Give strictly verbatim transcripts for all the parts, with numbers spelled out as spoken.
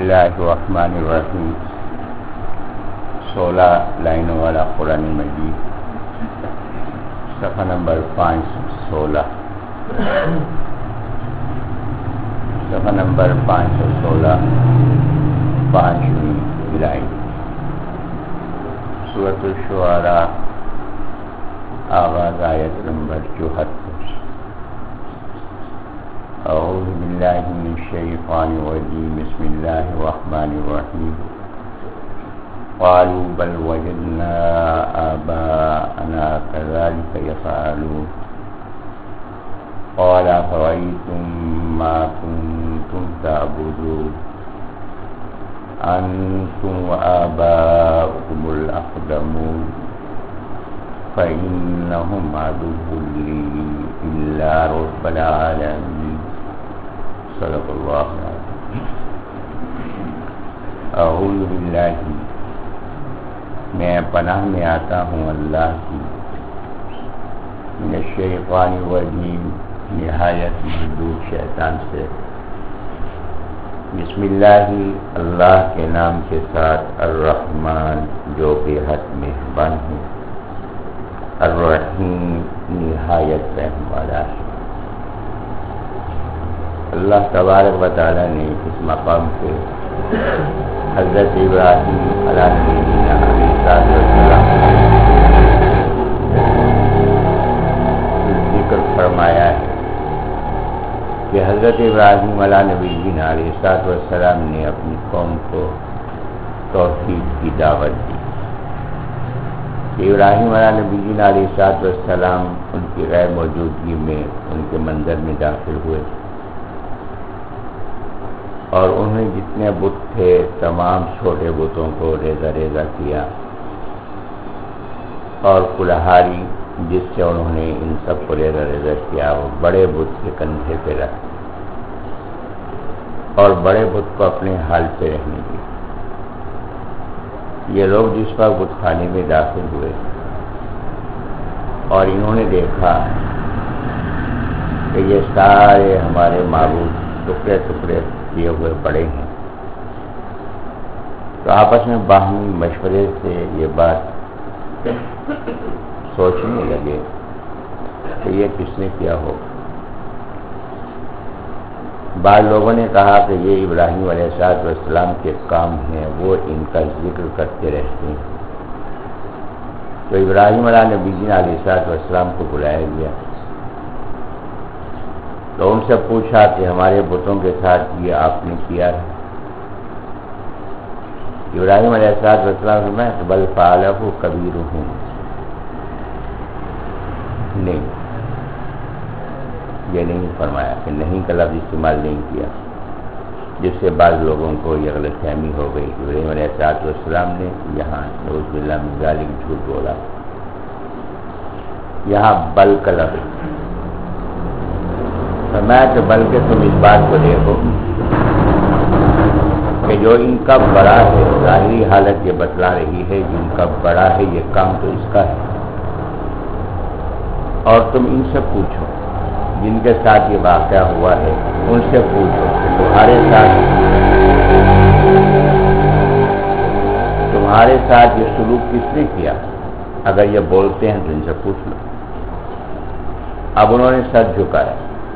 اللہ الرحمن الرحیم. سولہ لائنوں والا قرآن مجید، صفحہ نمبر پانچ سو سولہ صفحہ نمبر پانچ سو سولہ پانچویں لائن، سورۃ الشعراء، آغاز آیت نمبر چوہتر. اعوذ باللہ من الشیطان الرجیم، بسم اللہ الرحمن الرحیم. قالوا بل وجدنا آباءنا كذلك يفعلون. قال أفرأيتم ما كنتم تعبدون أنتم وآباؤكم الأقدمون فإنهم عدو لي إلا رب العالمين. صدق اللہ العظیم. اعوذ باللہ، میں پناہ میں آتا ہوں اللہ کی، من الشیطان الرجیم، نہایت مردود شیطان سے. بسم اللہ، اللہ کے نام کے ساتھ، الرحمن جو بے حد مہربان ہے، الرحیم نہایت رحم والا ہے. اللہ تبارک و تعالی نے اس مقام پہ حضرت ابراہیم علیہ السلام ذکر فرمایا ہے کہ حضرت ابراہیم علیہ نبی علیہ السلام نے اپنی قوم کو توحید کی دعوت دی. ابراہیم علیہ نبی علیہ السلام ان کی غیر موجودگی میں ان کے منظر میں داخل ہوئے اور انہیں جتنے بت تھے تمام چھوٹے بتوں کو ریزہ ریزہ کیا اور کلہاری جس سے انہوں نے ان سب کو ریزہ ریزہ کیا وہ بڑے بت کے کندھے پہ رکھ اور بڑے بت کو اپنے حال پہ رہنے دی. یہ لوگ جس وقت بت خانے میں داخل ہوئے اور انہوں نے دیکھا کہ یہ سارے ہمارے معبود ٹکڑے ٹکڑے کیے ہوئے پڑے ہیں، تو آپس میں باہمی مشورے سے یہ بات سوچنے لگے کہ یہ کس نے کیا ہو. بعض لوگوں نے کہا کہ یہ ابراہیم علیہ السلام کے کام ہیں، وہ ان کا ذکر کرتے رہتے ہیں. تو ابراہیم علیہ نبی علیہ السلام کو بلایا گیا تو ان سے پوچھا کہ ہمارے بتوں کے ساتھ یہ آپ نے کیا ہے؟ ابراہیم علیہ السلام میں بل فعلہ کبیرہم، نہیں، یہ نہیں فرمایا کہ نہیں کا لفظ استعمال نہیں کیا، جس سے بعض لوگوں کو یہ غلط فہمی ہو گئی. ابراہیم علیہ السلام نے یہاں نعوذ باللہ من ذالک جھوٹ بولا. یہاں بل کا لفظ فرمایا کہ بلکہ تم اس بات کو دیکھو کہ جو ان کا بڑا ہے، ظاہری حالت یہ بتلا رہی ہے جن کا بڑا ہے یہ کام تو اس کا ہے، اور تم ان سے پوچھو جن کے ساتھ یہ واقعہ ہوا ہے، ان سے پوچھو کہ تمہارے ساتھ تمہارے ساتھ یہ سلوک کس نے کیا؟ اگر یہ بولتے ہیں تو ان سے پوچھ لو. اب انہوں نے سر جھکایا،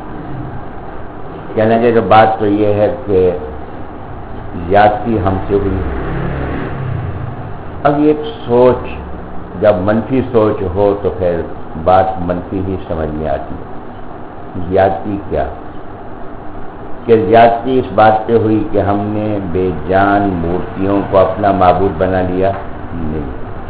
کہنے کے بات تو یہ ہے کہ زیادتی ہم سے ہوئی. اب ایک سوچ، جب منفی سوچ ہو تو پھر بات منفی ہی سمجھ میں آتی ہے. زیادتی کیا؟ کہ زیادتی اس بات پہ ہوئی کہ ہم نے بے جان مورتیوں کو اپنا معبود بنا لیا؟ نہیں.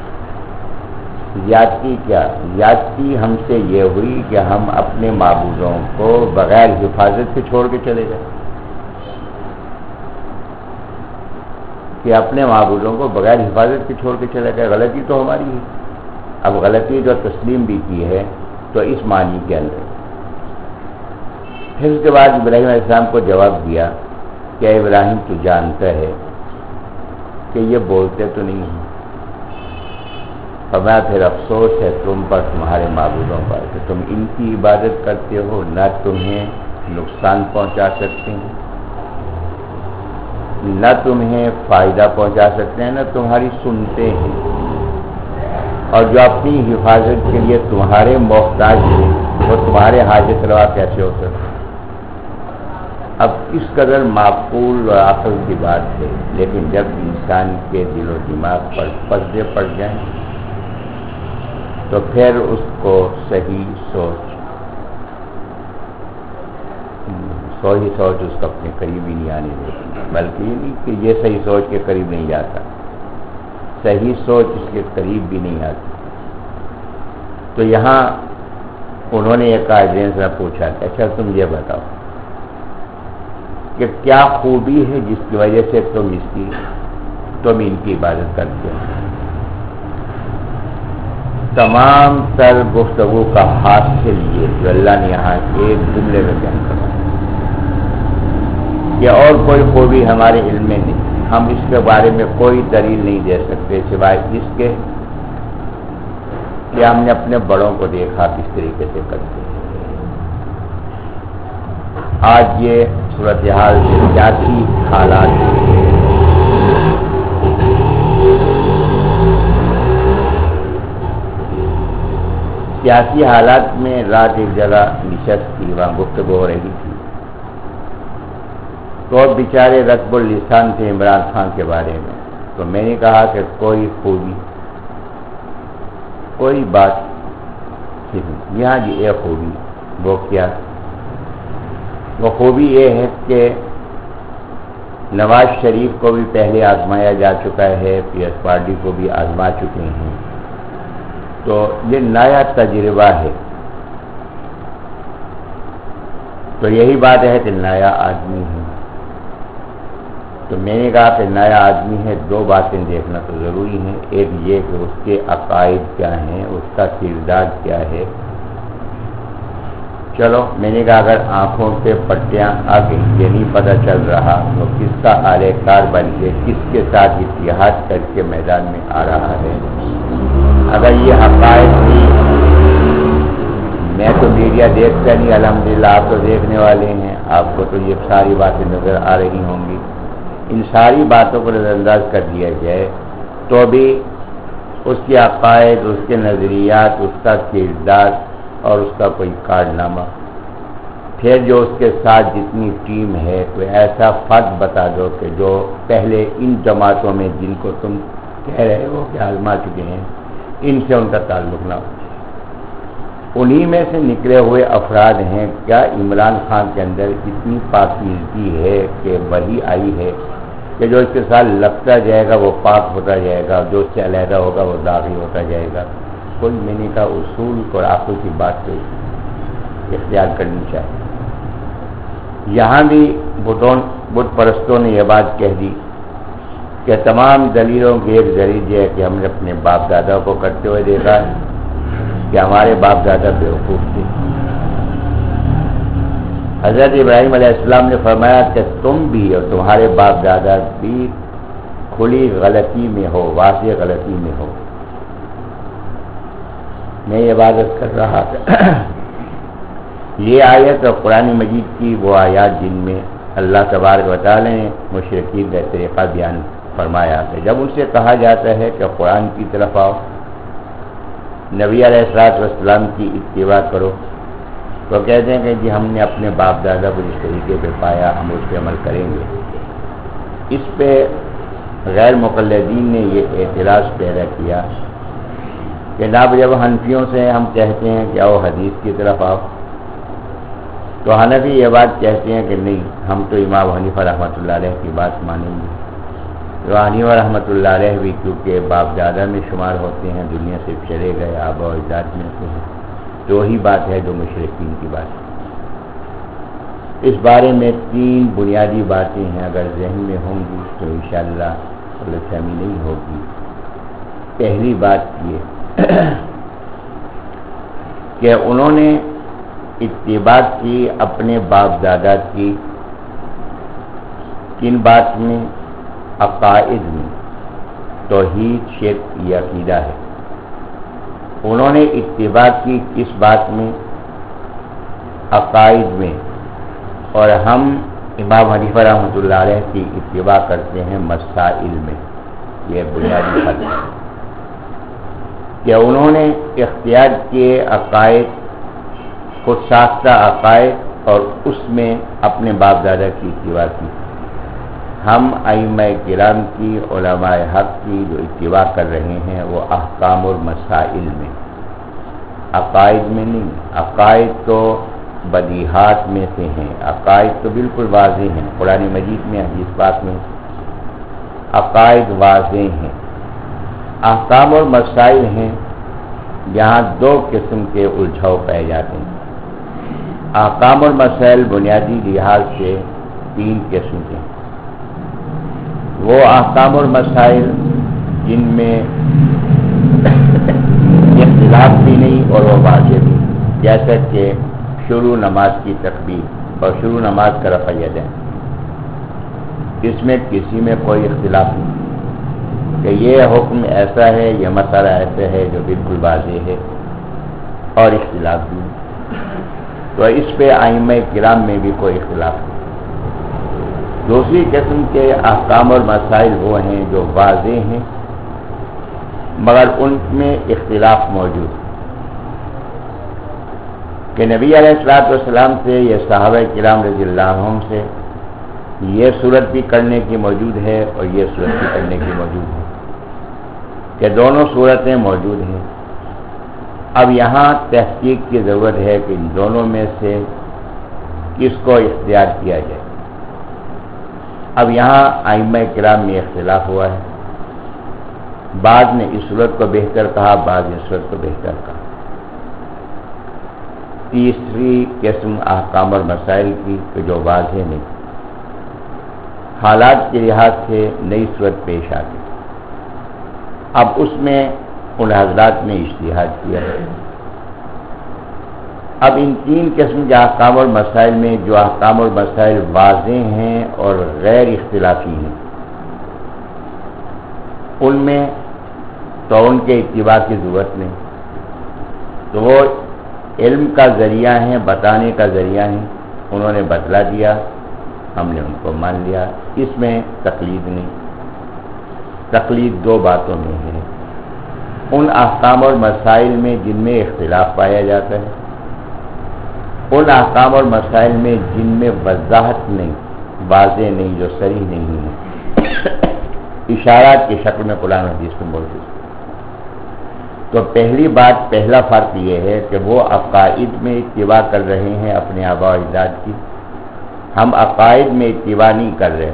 زیادتی کیا؟ زیادتی ہم سے یہ ہوئی کہ ہم اپنے معبودوں کو بغیر حفاظت سے چھوڑ کے چلے گئے، کہ اپنے معبودوں کو بغیر حفاظت کے چھوڑ کے چلے گئے. غلطی تو ہماری ہے. اب غلطی جو تسلیم بھی کی ہے تو اس معنی کے اندر. پھر اس کے بعد ابراہیم علیہ السلام کو جواب دیا کہ ابراہیم تو جانتا ہے کہ یہ بولتے تو نہیں ہیں، فرمایا پھر افسوس ہے تم پر، تمہارے معبودوں پر، کہ تم ان کی عبادت کرتے ہو، نہ تمہیں نقصان پہنچا سکتے ہیں نہ تمہیں فائدہ پہنچا سکتے ہیں نہ تمہاری سنتے ہیں، اور جو اپنی حفاظت کے لیے تمہارے محتاج ہیں وہ تمہارے حاجت روا کیسے ہو سکتے؟ اب اس قدر معقول اور عقل کی بات ہے، لیکن جب انسان کے دل و دماغ پر پردے پڑ جائیں تو پھر اس کو صحیح سوچ صحیح سوچ اس کو اپنے قریب ہی نہیں آنے دیتی، بلکہ یہ نہیں کہ یہ صحیح سوچ کے قریب نہیں جاتا، صحیح سوچ اس کے قریب بھی نہیں آتی۔ تو یہاں انہوں نے ایک آدمی سے پوچھا کہ اچھا تم یہ بتاؤ کہ کیا خوبی ہے جس کی وجہ سے تم اس کی تم ان کی عبادت کرتے ہو؟ تمام تر گفتگو کا حاصل یہ جو اللہ نے یہاں ایک جملے میں بیان کرا کہ اور کوئی خوبی ہمارے علم میں نہیں، ہم اس کے بارے میں کوئی دلیل نہیں دے سکتے سوائے اس کے کہ ہم نے اپنے بڑوں کو دیکھا کس طریقے سے کرتے ہیں۔ آج یہ صورتحال سے سیاسی حالات سیاسی حالات میں رات ایک جگہ نشست تھی، وہاں گفتگو ہو رہی تھی، تو بیچارے رطب اللسان تھے عمران خان کے بارے میں، تو میں نے کہا کہ کوئی خوبی کوئی بات یہاں جی ایک خوبی، وہ کیا؟ وہ خوبی یہ ہے کہ نواز شریف کو بھی پہلے آزمایا جا چکا ہے، پی ایس پارٹی کو بھی آزما چکے ہیں، تو یہ نیا تجربہ ہے، تو یہی بات ہے کہ نیا آدمی ہے۔ تو میں نے کہا کہ نیا آدمی ہے، دو باتیں دیکھنا تو ضروری ہیں، ایک یہ کہ اس کے عقائد کیا ہیں، اس کا کردار کیا ہے۔ چلو میں نے کہا اگر آنکھوں پہ پٹیاں آ گئی، یہ نہیں پتہ چل رہا تو کس کا اعلی کار بن کے کس کے ساتھ اتحاد کر کے میدان میں آ رہا ہے۔ اگر یہ عقائد بھی، میں تو میڈیا دیکھتا نہیں، الحمدللہ آپ تو دیکھنے والے ہیں، آپ کو تو یہ ساری باتیں نظر آ رہی ہوں گی، ان ساری باتوں کو نظر انداز کر دیا جائے تو بھی اس کے عقائد، اس کے نظریات، اس کا کردار اور اس کا کوئی کارنامہ، پھر جو اس کے ساتھ جتنی ٹیم ہے کوئی ایسا فرد بتا دو کہ جو پہلے ان جماعتوں میں جن کو تم کہہ رہے ہو کہ آزما چکے ہیں ان سے ان کا تعلق نہ ہو، انہی میں سے نکلے ہوئے افراد ہیں۔ کیا عمران خان کے اندر اتنی پاکیزگی ہے کہ وہی آئی ہے کہ جو اس کے ساتھ لگتا جائے گا وہ پاک ہوتا جائے گا، جو اس سے علیحدہ ہوگا وہ داغی ہوتا جائے گا؟ کوئی میں نے کہا اصول اور عقل کی بات تو اختیار کرنی چاہیے۔ یہاں بھی بتوں بت پرستوں نے یہ بات کہہ دی کہ تمام دلیلوں کی ایک دلیل یہ ہے کہ ہم نے اپنے باپ دادا کو کرتے ہوئے دیکھا ہے کہ ہمارے باپ دادا بیوقوف تھے۔ حضرت ابراہیم علیہ السلام نے فرمایا کہ تم بھی اور تمہارے باپ دادا بھی کھلی غلطی میں ہو، واضح غلطی میں ہو۔ میں یہ عبادت کر رہا تھا یہ آیت اور قرآن مجید کی وہ آیات جن میں اللہ تبارک و تعالی نے مشرکین کا طریقہ بیان فرمایا ہے۔ جب ان سے کہا جاتا ہے کہ قرآن کی طرف آؤ، نبی علیہ الصلوۃ والسلام کی اتباع کرو، تو کہتے ہیں کہ جی ہم نے اپنے باپ دادا کو جس طریقے پہ پایا ہم اس پہ عمل کریں گے۔ اس پہ غیر مقلدین نے یہ اعتراض پیدا کیا کہ جناب جب حنفیوں سے ہم کہتے ہیں کہ آؤ حدیث کی طرف آؤ، تو حنفی یہ بات کہتے ہیں کہ نہیں، ہم تو امام حنیفہ رحمۃ اللہ علیہ کی بات مانیں گے۔ جو حنیفہ رحمۃ اللہ علیہ بھی کیونکہ باپ دادا میں شمار ہوتے ہیں، دنیا سے چلے گئے، آبا و اجداد میں سے ہیں، تو وہی بات ہے جو مشرکین کی بات ہے۔ اس بارے میں تین بنیادی باتیں ہیں، اگر ذہن میں ہوں گی تو انشاءاللہ غلط فہمی نہیں ہوگی۔ پہلی بات یہ کہ انہوں نے اتباع کی اپنے باپ دادا کی کن بات میں؟ عقائد میں، توحید، شرک یہ عقیدہ ہے۔ انہوں نے اتباع کی کس بات میں؟ عقائد میں، اور ہم امام حنیفہ رحمۃ اللہ علیہ کی اتباع کرتے ہیں مسائل میں. یہ بنیادی فرق ہے کہ انہوں نے اختیار کیے عقائد، خود ساختہ عقائد، اور اس میں اپنے باپ دادا کی اتباع کی. ہم ائمہ کرام کی، علماء حق کی جو اتباع کر رہے ہیں وہ احکام اور مسائل میں، عقائد میں نہیں. عقائد تو بدیہات میں سے ہیں، عقائد تو بالکل واضح ہیں، قرآن مجید میں، حدیث پاک میں عقائد واضح ہیں. احکام اور مسائل ہیں جہاں دو قسم کے الجھاؤ پائے جاتے ہیں. احکام اور مسائل بنیادی لحاظ سے تین قسم کے ہیں. وہ احکام اور مسائل جن میں اختلاف بھی نہیں اور وہ واضح بھی، جیسا کہ شروع نماز کی تکبیر اور شروع نماز کا رفع یدین، اس میں کسی میں کوئی اختلاف نہیں کہ یہ حکم ایسا ہے، یہ مسئلہ ایسا ہے جو بالکل واضح ہے اور اختلاف بھی نہیں. تو اس پہ ائمہ کرام میں بھی کوئی اختلاف نہیں. دوسری قسم کے احکام اور مسائل وہ ہیں جو واضح ہیں مگر ان میں اختلاف موجود ہے کہ نبی علیہ الصلوۃ والسلام سے یا صحابہ کرام رضی اللہ عنہم سے یہ صورت بھی کرنے کی موجود ہے اور یہ صورت بھی کرنے کی موجود ہے، کہ دونوں صورتیں موجود ہیں. اب یہاں تحقیق کی ضرورت ہے کہ ان دونوں میں سے کس کو اختیار کیا جائے. اب یہاں ائمہ کرام میں اختلاف ہوا ہے، بعض نے اس صورت کو بہتر کہا، بعض نے اس صورت کو بہتر کہا. تیسری قسم احکام اور مسائل کی کہ جو واضح نہیں، حالات کے لحاظ سے نئی صورت پیش آ گئی. اب اس میں ان حضرات نے اجتہاد کیا ہے. اب ان تین قسم کے احکام اور مسائل میں جو احکام اور مسائل واضح ہیں اور غیر اختلافی ہیں، ان میں تو ان کے اتباع کی ضرورت نہیں. تو وہ علم کا ذریعہ ہیں، بتانے کا ذریعہ ہیں، انہوں نے بتلا دیا، ہم نے ان کو مان لیا. اس میں تقلید نہیں. تقلید دو باتوں میں ہے: ان احکام اور مسائل میں جن میں اختلاف پایا جاتا ہے، ان احکام اور مسائل میں جن میں وضاحت نہیں، واضح نہیں، جو صریح نہیں ہے، اشارات کی شکل میں قرآن حدیث میں موجود ہے. تو پہلی بات، پہلا فرق یہ ہے کہ وہ عقائد میں اتباع کر رہے ہیں اپنے آباء و اجداد کی، ہم عقائد میں اتباع نہیں کر رہے.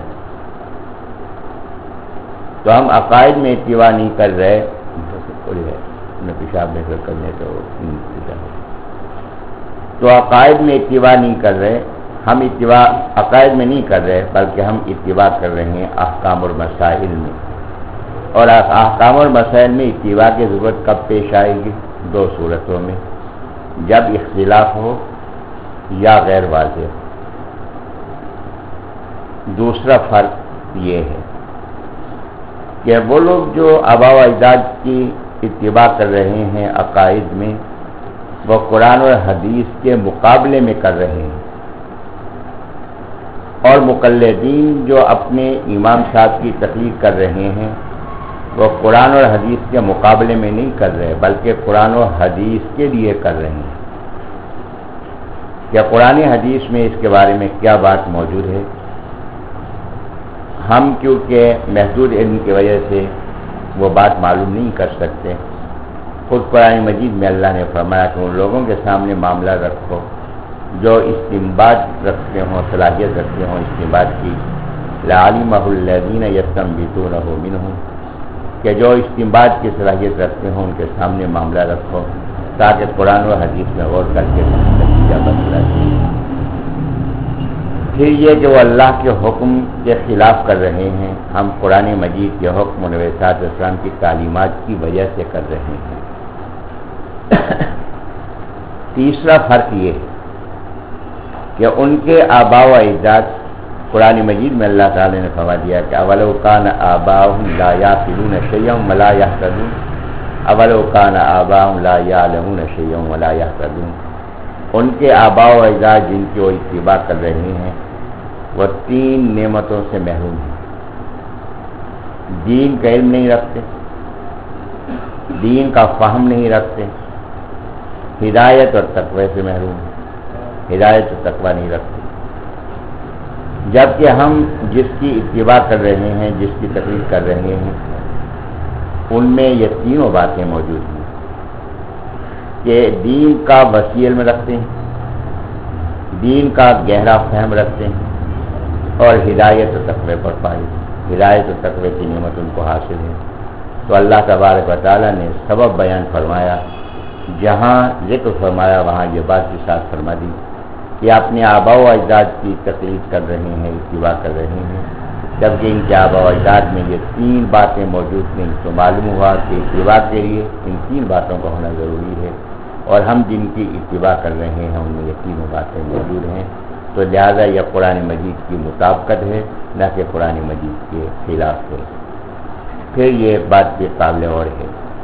تو ہم عقائد میں اتباع نہیں کر رہے، تھوڑی ہے میں پیشاب میں کرنے تو تو عقائد میں اتباع نہیں کر رہے، ہم اتباع عقائد میں نہیں کر رہے بلکہ ہم اتباع کر رہے ہیں احکام اور مسائل میں. اور احکام اور مسائل میں اتباع کی ضرورت کب پیش آئے گی؟ دو صورتوں میں: جب اختلاف ہو یا غیر واضح ہو. دوسرا فرق یہ ہے کہ وہ لوگ جو آباء و اجداد کی اتباع کر رہے ہیں عقائد میں، وہ قرآن اور حدیث کے مقابلے میں کر رہے ہیں، اور مقلدین جو اپنے امام صاحب کی تقلید کر رہے ہیں وہ قرآن اور حدیث کے مقابلے میں نہیں کر رہے بلکہ قرآن و حدیث کے لیے کر رہے ہیں کہ قرآن حدیث میں اس کے بارے میں کیا بات موجود ہے. ہم کیونکہ محدود علم کی وجہ سے وہ بات معلوم نہیں کر سکتے. خود قرآن مجید میں اللہ نے فرمایا کہ ان لوگوں کے سامنے معاملہ رکھو جو استنباط رکھتے ہوں، صلاحیت رکھتے ہوں استنباط کی. لعلمہ الذین یستنبطونہ منہم، کہ جو استنباط کی صلاحیت رکھتے ہوں ان کے سامنے معاملہ رکھو تاکہ قرآن و حدیث میں غور کر کے نتیجہ بدلا جائے. پھر یہ کہ وہ اللہ کے حکم کے خلاف کر رہے ہیں، ہم قرآن مجید کے حکم نبی صلی اللہ علیہ وسلم کی تعلیمات کی وجہ سے کر رہے ہیں. تیسرا فرق یہ ہے کہ ان کے آباء و اجداد، قرآن مجید میں اللہ تعالی نے فرما دیا کہ اولو کان آباؤہم لا یعقلون شیئا ولا یہتدون، اولو کان آباؤہم لا یعلمون شیئا ولا یہتدون. ان کے آباء و اجداد جن کی وہ اتباع کر رہے ہیں وہ تین نعمتوں سے محروم ہیں. دین کا علم نہیں رکھتے، دین کا فہم نہیں رکھتے، ہدایت اور تقوی سے محروم ہیں، ہدایت اور تقوی نہیں رکھتے. جبکہ ہم جس کی اتباع کر رہے ہیں، جس کی تقلید کر رہے ہیں، ان میں یہ تینوں باتیں موجود ہیں کہ دین کا وسیع علم رکھتے ہیں، دین کا گہرا فہم رکھتے ہیں، اور ہدایت و تقوی پر پائے. ہدایت و تقوی کی نعمت ان کو حاصل ہے. تو اللہ تبارک و تعالیٰ نے سبب بیان فرمایا، جہاں ذکر فرمایا وہاں یہ بات کے ساتھ فرما دی کہ اپنے آباء و اجداد کی تقلید کر رہے ہیں، اتباع کر رہے ہیں، جبکہ ان کے آباء و اجداد میں یہ تین باتیں موجود نہیں. تو معلوم ہوا کہ اتباع کے لیے ان تین باتوں کا ہونا ضروری ہے، اور ہم جن کی اتباع کر رہے ہیں ان میں یہ تینوں باتیں موجود ہیں. تو لہذا یہ قرآن مجید کی مطابقت ہے، نہ کہ قرآن مجید کے خلاف ہے. پھر یہ بات بھی قابل اور ہے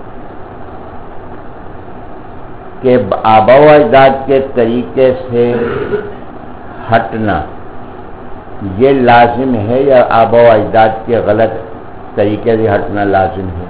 کہ آباء و اجداد کے طریقے سے ہٹنا یہ لازم ہے، یا آباء و اجداد کے غلط طریقے سے ہٹنا لازم ہے؟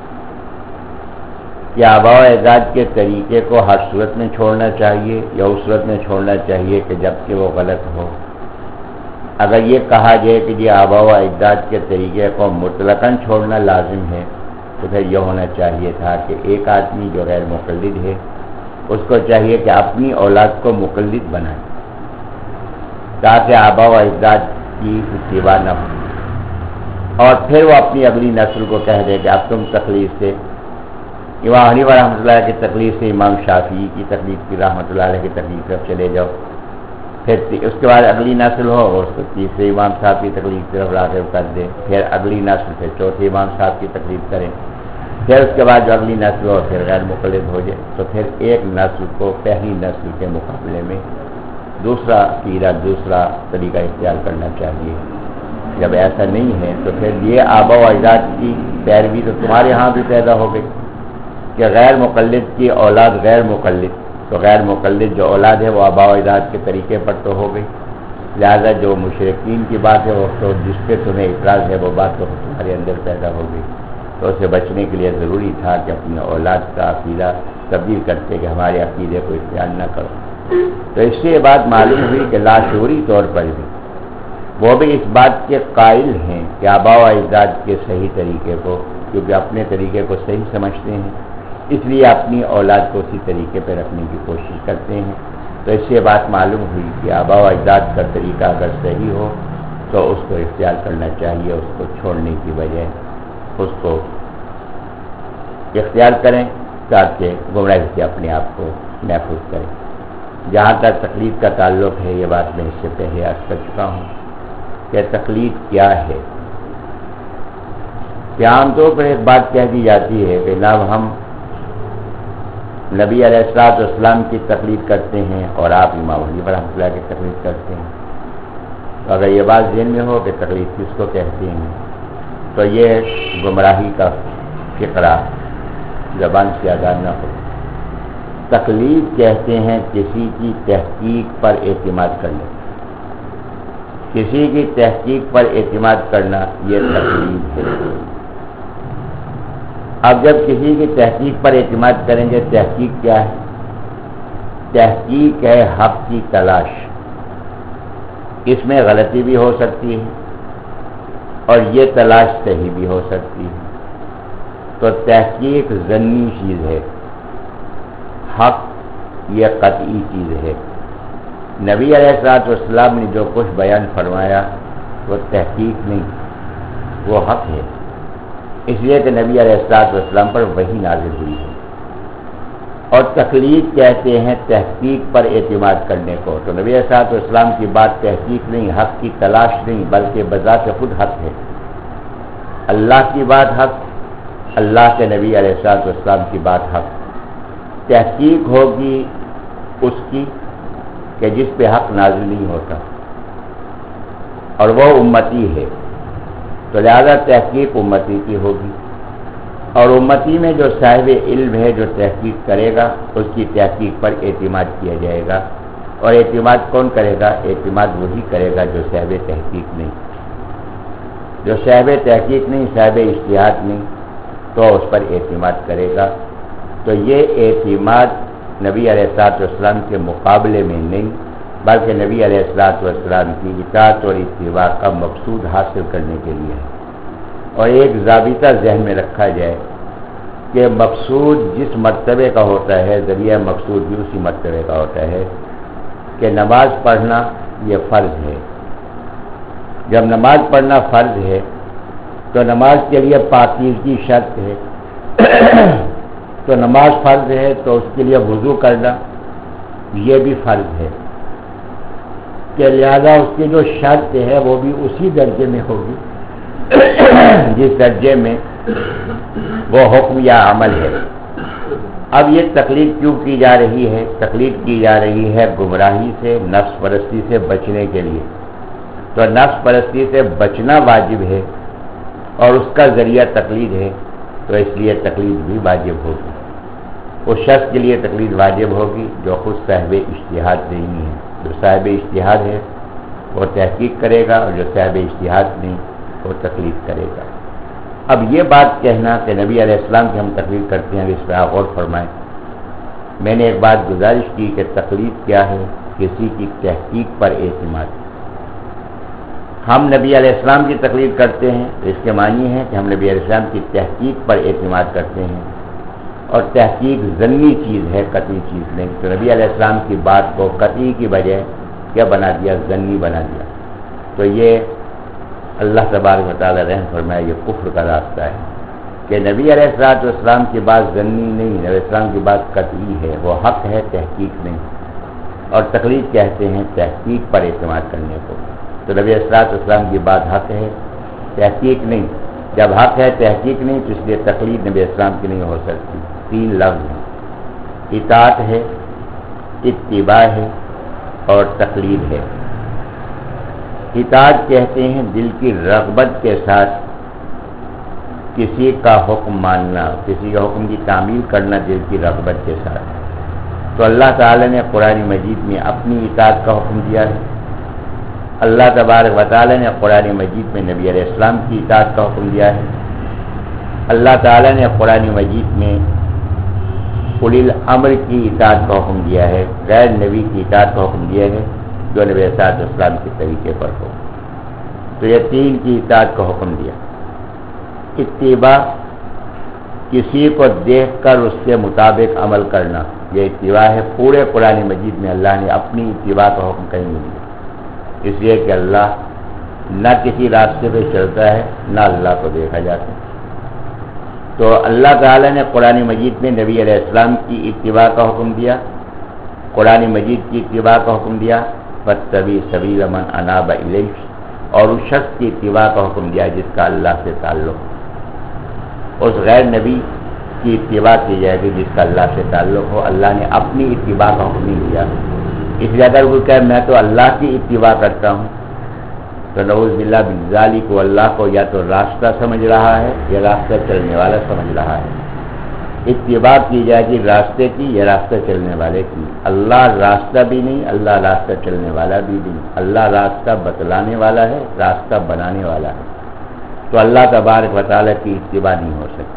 کہ آباء و اجداد کے طریقے کو ہر صورت میں چھوڑنا چاہیے، یا اس صورت میں چھوڑنا چاہیے کہ جب کہ وہ غلط ہو؟ اگر یہ کہا جائے کہ یہ آباء و اجداد کے طریقے کو مطلقاً چھوڑنا لازم ہے، تو پھر یہ ہونا چاہیے تھا کہ ایک آدمی جو غیر مقلد ہے اس کو چاہیے کہ اپنی اولاد کو مقلد بنائے، تاکہ آباء و اجداد کی اتباع نہ ہو، اور پھر وہ اپنی اگلی نسل کو کہہ دے کہ اب تم تقلید سے امام حنیفہ رحمۃ اللہ علیہ کی تقلید سے امام شافعی کی تقلید کی رحمۃ اللہ علیہ کی تقلید طرف چلے جاؤ. پھر اس کے بعد اگلی نسل ہو اس کو تیسرے امام صاحب کی تقلید کی طرف راغب کر دے، پھر اگلی نسل پھر چوتھے امام صاحب کی تقلید کریں، پھر اس کے بعد جو اگلی نسل ہو پھر غیر مقلد ہو جائے. تو پھر ایک نسل کو پہلی نسل کے مقابلے میں دوسرا سیرا دوسرا طریقہ اختیار کرنا چاہیے. جب ایسا نہیں ہے تو پھر یہ آباء و اجداد کی پیروی تو تمہارے ہاں بھی پیدا ہو گئی کہ غیر مقلد کی اولاد غیر مقلد، تو غیر مقلد جو اولاد ہے وہ آباء و اجداد کے طریقے پر تو ہو گئی. لہذا جو مشرکین کی بات ہے وہ تو جس پہ تمہیں اعتراض ہے وہ بات تو تمہارے اندر پیدا ہو گئی. تو اسے بچنے کے لیے ضروری تھا کہ اپنی اولاد کا عقیدہ تبدیل کرتے کہ ہمارے عقیدے کو اختیار نہ کرو. تو اس سے یہ بات معلوم ہوئی کہ لاشعوری طور پر بھی وہ بھی اس بات کے قائل ہیں کہ آباء و اجداد کے صحیح طریقے کو، کیونکہ اپنے طریقے کو صحیح سمجھتے ہیں، اس لیے اپنی اولاد کو اسی طریقے پہ رکھنے کی کوشش کرتے ہیں. تو اس سے بات معلوم ہوئی کہ آباء و اجداد کا طریقہ اگر صحیح ہو تو اس کو اختیار کرنا چاہیے، اس کو چھوڑنے کی بجائے اس کو اختیار کریں تاکہ گمراہی سے اپنے آپ کو محفوظ کریں. جہاں تک تقلید کا تعلق ہے یہ بات میں اس سے پہلے عرض کر چکا ہوں کہ تقلید کیا ہے. کہ عام طور پر ایک بات کہہ دی جاتی ہے کہ جناب ہم نبی علیہ الصلوۃ والسلام کی تقلید کرتے ہیں اور آپ امام حنیفہ رحمۃ اللہ کی تقلید کرتے ہیں. تو اگر یہ بات ذہن میں ہو کہ تقلید کس کو کہتے ہیں تو یہ گمراہی کا فقرہ زبان سے ادا نہ ہو. تقلید کہتے ہیں کسی کی تحقیق پر اعتماد کرنا، کسی کی تحقیق پر اعتماد کرنا یہ تقلید ہے. اب جب کسی کی تحقیق پر اعتماد کریں گے، تحقیق کیا ہے؟ تحقیق ہے حق کی تلاش. اس میں غلطی بھی ہو سکتی ہے اور یہ تلاش صحیح بھی ہو سکتی ہے. تو تحقیق ظنی چیز ہے، حق یہ قطعی چیز ہے. نبی علیہ الصلوۃ والسلام نے جو کچھ بیان فرمایا وہ تحقیق نہیں، وہ حق ہے. اس لیے کہ نبی علیہ الصلوۃ والسلام پر وحی نازل ہوئی ہے. اور تقلید کہتے ہیں تحقیق پر اعتماد کرنے کو. تو نبی علیہ الصلوۃ والسلام کی بات تحقیق نہیں، حق کی تلاش نہیں، بلکہ بذات خود حق ہے. اللہ کی بات حق، اللہ کے نبی علیہ الصلوۃ والسلام کی بات حق. تحقیق ہوگی اس کی کہ جس پہ حق نازل نہیں ہوتا، اور وہ امتی ہے. تو لہذا تحقیق امتی کی ہوگی، اور امتی میں جو صاحب علم ہے جو تحقیق کرے گا اس کی تحقیق پر اعتماد کیا جائے گا. اور اعتماد کون کرے گا؟ اعتماد وہی کرے گا جو صاحب تحقیق نہیں، جو صاحب تحقیق نہیں، صاحب اجتہاد نہیں، تو اس پر اعتماد کرے گا۔ تو یہ اعتماد نبی علیہ الصلوۃ والسلام کے مقابلے میں نہیں، بلکہ نبی علیہ الصلوۃ والسلام کی اطاعت اور اتباع کا مقصود حاصل کرنے کے لیے ہے۔ اور ایک ضابطہ ذہن میں رکھا جائے کہ مقصود جس مرتبے کا ہوتا ہے، ذریعہ مقصود بھی اسی مرتبے کا ہوتا ہے کہ نماز پڑھنا یہ فرض ہے۔ جب نماز پڑھنا فرض ہے تو نماز کے لیے پاکیزگی شرط ہے، تو نماز فرض ہے تو اس کے لیے وضو کرنا یہ بھی فرض ہے، کہ لہذا اس کی جو شرط ہے وہ بھی اسی درجے میں ہوگی جس درجے میں وہ حکم یا عمل ہے۔ اب یہ تقلید کیوں کی جا رہی ہے؟ تقلید کی جا رہی ہے گمراہی سے، نفس پرستی سے بچنے کے لیے۔ تو نفس پرستی سے بچنا واجب ہے اور اس کا ذریعہ تقلید ہے، تو اس لیے تقلید بھی واجب ہوگی۔ اس شخص کے لیے تقلید واجب ہوگی جو خود صاحب اجتہاد نہیں ہے۔ جو صاحب اجتہاد ہے وہ تحقیق کرے گا، اور جو صاحب اجتہاد نہیں وہ تقلید کرے گا۔ اب یہ بات کہنا کہ نبی علیہ السلام کی ہم تقلید کرتے ہیں، اس پہ آپ غور فرمائیں۔ میں نے ایک بات گزارش کی کہ تقلید کیا ہے؟ کسی کی تحقیق پر اعتماد۔ ہم نبی علیہ السلام کی تقلید کرتے ہیں تو اس کے معنی ہے کہ ہم نبی علیہ السلام کی تحقیق پر اعتماد کرتے ہیں، اور تحقیق ضمنی چیز ہے، قطعی چیز نہیں۔ تو نبی علیہ السلام کی بات کو قطعی کی بجائے کیا بنا دیا؟ ضمنی بنا دیا۔ تو یہ اللہ تبارک و تعالی رحم فرمائے، یہ کفر کا راستہ ہے کہ نبی علیہ الصلوۃ والسلام کی بات ضمنی نہیں، نبی علیہ السلام کی بات قطعی ہے، وہ حق ہے، تحقیق نہیں۔ اور تقلید کہتے ہیں تحقیق پر اعتماد کرنے کو۔ تو نبی علیہ الصلوۃ والسلام کی بات حق ہے، تحقیق نہیں۔ جب حق ہے، تحقیق نہیں، تو اس لیے تقلید نبی علیہ السلام کی نہیں ہو سکتی۔ تین لفظ ہیں، اطاعت ہے، اتباع ہے، اور تقلید ہے۔ اطاعت کہتے ہیں دل کی رغبت کے ساتھ کسی کا حکم ماننا، کسی کے حکم کی تعمیل کرنا دل کی رغبت کے ساتھ۔ تو اللہ تعالی نے قرآن مجید میں اپنی اطاعت کا حکم دیا ہے، اللہ تبارک و تعالی نے قرآن مجید میں نبی علیہ السلام کی اطاعت کا حکم دیا ہے، اللہ تعالی نے قرآن مجید میں اولی الامر کی اطاعت کا حکم دیا ہے، غیر نبی کی اطاعت کا حکم دیا ہے جو نبی صلی اللہ علیہ وسلم کے طریقے پر ہو۔ تو یہ تین کی اطاعت کا حکم دیا۔ اتباع کسی کو دیکھ کر اس کے مطابق عمل کرنا، یہ اتباع ہے۔ پورے قرآن مجید میں اللہ نے اپنی اتباع کا حکم کہیں نہیں دیا، اس لیے کہ اللہ نہ کسی راستے پہ چلتا ہے، نہ اللہ کو دیکھا جاتا ہے۔ تو اللہ تعالیٰ نے قرآن مجید میں نبی علیہ السلام کی اتباع کا حکم دیا، قرآن مجید کی اتباع کا حکم دیا، فاتبع سبیل من اناب الیہ، اور اس شخص کی اتباع کا حکم دیا جس کا اللہ سے تعلق ہو۔ اس غیر نبی کی اتباع کی جائے گی جس کا اللہ سے تعلق ہو، اللہ نے اپنی اتباع کا حکم نہیں دیا۔ اس لیے اگر وہ کہے میں تو اللہ کی اتباع کرتا ہوں تو نعوذ باللہ من ذالک کو اللہ کو یا تو راستہ سمجھ رہا ہے یا راستہ چلنے والا سمجھ رہا ہے۔ اتباع کی جائے گی راستے کی یا راستہ چلنے والے کی۔ اللہ راستہ بھی نہیں، اللہ راستہ چلنے والا بھی نہیں۔ اللہ راستہ بتلانے والا ہے، راستہ بنانے والا ہے۔ تو اللہ تبارک و تعالیٰ کی اتباع نہیں ہو سکتی۔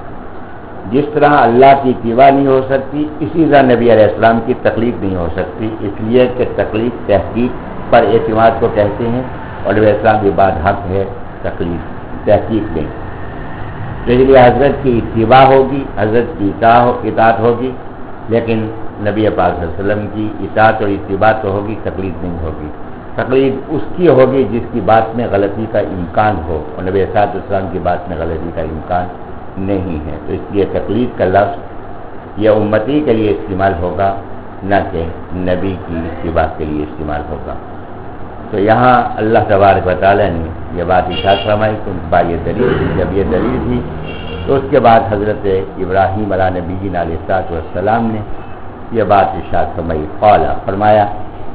جس طرح اللہ کی اتباع نہیں ہو سکتی، اسی طرح نبی علیہ السلام کی تقلید نہیں ہو سکتی، اس لیے کہ تقلید تحقیق پر اعتماد کو کہتے ہیں، اور نبی علیہ السلام کی بات حق ہے، تقلید تحقیق نہیں۔ تو اس لیے حضرت کی اتباع ہوگی، حضرت کی اطاعت ہوگی، لیکن نبی پاک صلی اللہ علیہ وسلم کی اطاعت اور اتباع تو ہوگی، تقلید نہیں ہوگی۔ تقلید اس کی ہوگی جس کی بات میں غلطی کا امکان ہو، اور نبی صلی اللہ علیہ وسلم کی بات میں غلطی کا امکان نہیں ہے۔ تو اس لیے تقلید کا لفظ یہ امتی کے لیے استعمال ہوگا، نہ کہ نبی کی اتباع کے لیے استعمال ہوگا۔ تو یہاں اللہ تبارک و تعالیٰ نے یہ بات ارشاد فرمائی کہ بات یہ دلیل تھی، جب یہ دلیل تھی تو اس کے بعد حضرت ابراہیم علیہ نبی علیہ السلام نے یہ بات ارشاد فرمائی، قال فرمایا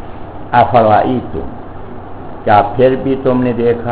افرأیتم، کیا پھر بھی تم نے دیکھا،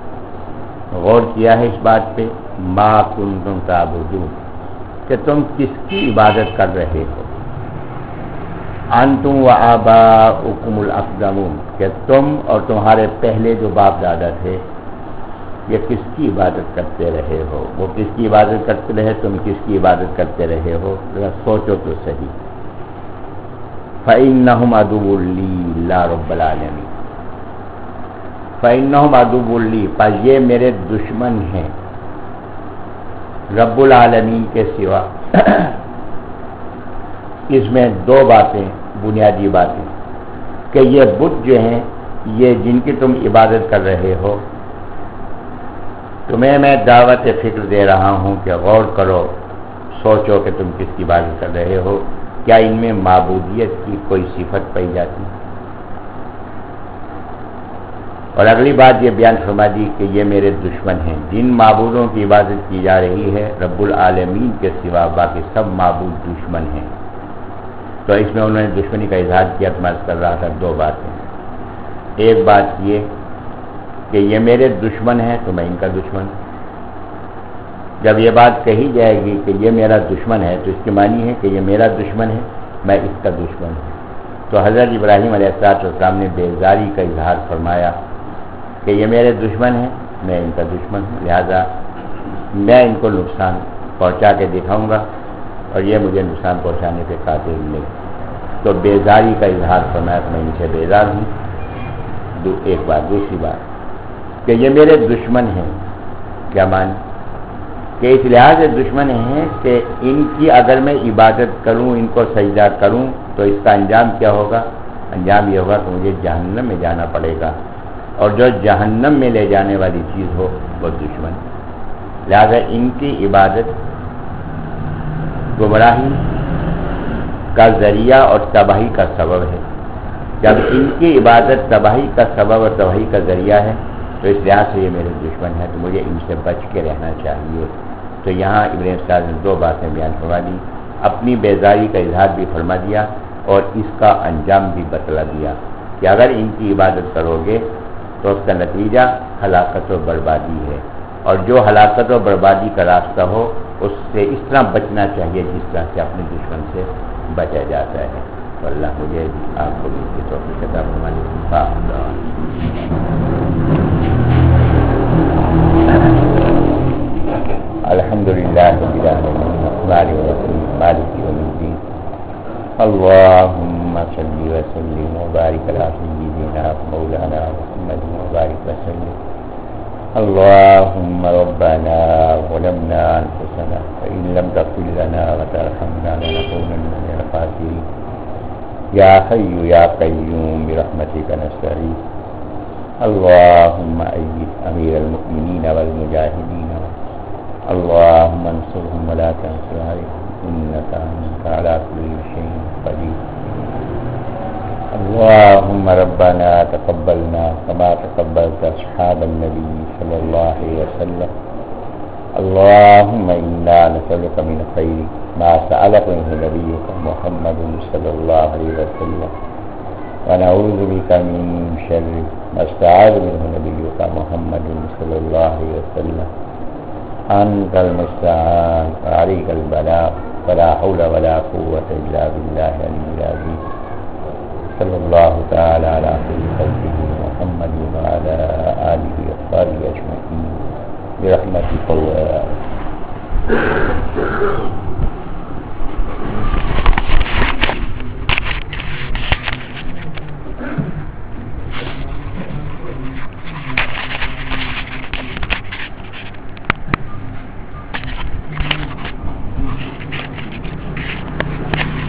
غور کیا ہے اس بات پہ، ما کنتم تعبدون، کہ تم کس کی عبادت کر رہے ہو۔ انتم و آباؤکم الاقدمون، کہ تم اور تمہارے پہلے جو باپ دادا تھے یہ کس کی عبادت کرتے رہے ہو، وہ کس کی عبادت کرتے رہے، تم کس کی عبادت کرتے رہے ہو، ذرا سوچو تو صحیح۔ فَإِنَّهُمْ عَدُوٌّ لِّي لَا رَبَّ الْعَالَمِينَ، فَإِنَّهُمْ عَدُوٌّ لِّي، پس یہ میرے دشمن ہیں رب العالمین کے سوا۔ اس میں دو باتیں، بنیادی باتیں، کہ یہ بت جو ہیں یہ جن کی تم عبادت کر رہے ہو، تمہیں میں دعوت فکر دے رہا ہوں کہ غور کرو، سوچو کہ تم کس کی عبادت کر رہے ہو، کیا ان میں معبودیت کی کوئی صفت پائی جاتی؟ اور اگلی بات یہ بیان فرما دی کہ یہ میرے دشمن ہیں، جن معبودوں کی عبادت کی جا رہی ہے رب العالمین کے سوا باقی سب معبود دشمن ہیں۔ تو اس میں انہوں نے دشمنی کا اظہار کیا، تو میں عرض کر رہا تھا دو باتیں۔ ایک بات یہ کہ یہ میرے دشمن ہیں تو میں ان کا دشمن ہوں۔ جب یہ بات کہی جائے گی کہ یہ میرا دشمن ہے تو اس کی معنی ہے کہ یہ میرا دشمن ہے، میں اس کا دشمن ہوں۔ تو حضرت ابراہیم علیہ السلام نے بیزاری کا اظہار فرمایا کہ یہ میرے دشمن ہیں، میں ان کا دشمن ہوں، لہذا میں ان کو نقصان پہنچا کے دکھاؤں گا اور یہ مجھے نقصان پہنچانے کے قاتل نہیں۔ تو بیزاری کا اظہار فرمایا کہ میں ان سے بیزار ہوں۔ دو ایک بات۔ دوسری بات کہ یہ میرے دشمن ہیں، کیا مان کہ اس لحاظ سے دشمن ہیں کہ ان کی اگر میں عبادت کروں، ان کو سجدہ کروں تو اس کا انجام کیا ہوگا؟ انجام یہ ہوگا کہ مجھے جہنم میں جانا پڑے گا، اور جو جہنم میں لے جانے والی چیز ہو وہ دشمن۔ لہذا ان کی عبادت گمراہی کا ذریعہ اور تباہی کا سبب ہے۔ جب ان کی عبادت تباہی کا سبب اور تباہی کا ذریعہ ہے تو اس لحاظ سے یہ میرے دشمن ہیں، تو مجھے ان سے بچ کے رہنا چاہیے۔ تو یہاں ابراہیم صاحب نے دو باتیں بیان فرما دی، اپنی بیزاری کا اظہار بھی فرما دیا اور اس کا انجام بھی بتلا دیا کہ اگر ان کی عبادت کرو گے تو اس کا نتیجہ ہلاکت و بربادی ہے، اور جو ہلاکت و بربادی کا راستہ ہو اس سے اس طرح بچنا چاہیے جس طرح سے اپنے دشمن سے بچا جاتا ہے۔ تو اللہ مجھے آپ کو بھی اس کی توفیق عطا فرمائے۔ الحمد للہ رب العالمین مالک یوم الدین، اللہم صلی وسلم وبارک علی سیدنا مولانا محمد وبارک وسلم۔ اللهم ربنا ظلمنا أنفسنا وإن لم تغفر لنا وترحمنا لنكونن من الخاسرين، يا حي يا قيوم برحمتك نستغيث، اللهم أيد أمير المؤمنين والمجاهدين، اللهم انصرهم ولا تنصر عليهم إنك أنت على كل شيء قدير، اللهم ربنا تقبلنا كما تقبلت أصحاب النبي صلى الله عليه وسلم، اللهم إنا نسألك من خير ما سألك منه نبيك محمد صلى الله عليه وسلم، ونعوذ بك من شر ما استعاذ منه نبيك محمد صلى الله عليه وسلم، أنت المستعان وعليك البلاغ ولا حول ولا قوة إلا بالله العلي العظيم، صلى الله تعالى على خير خلقه محمد وعلى آله وصحبه أجمعين برحمتك.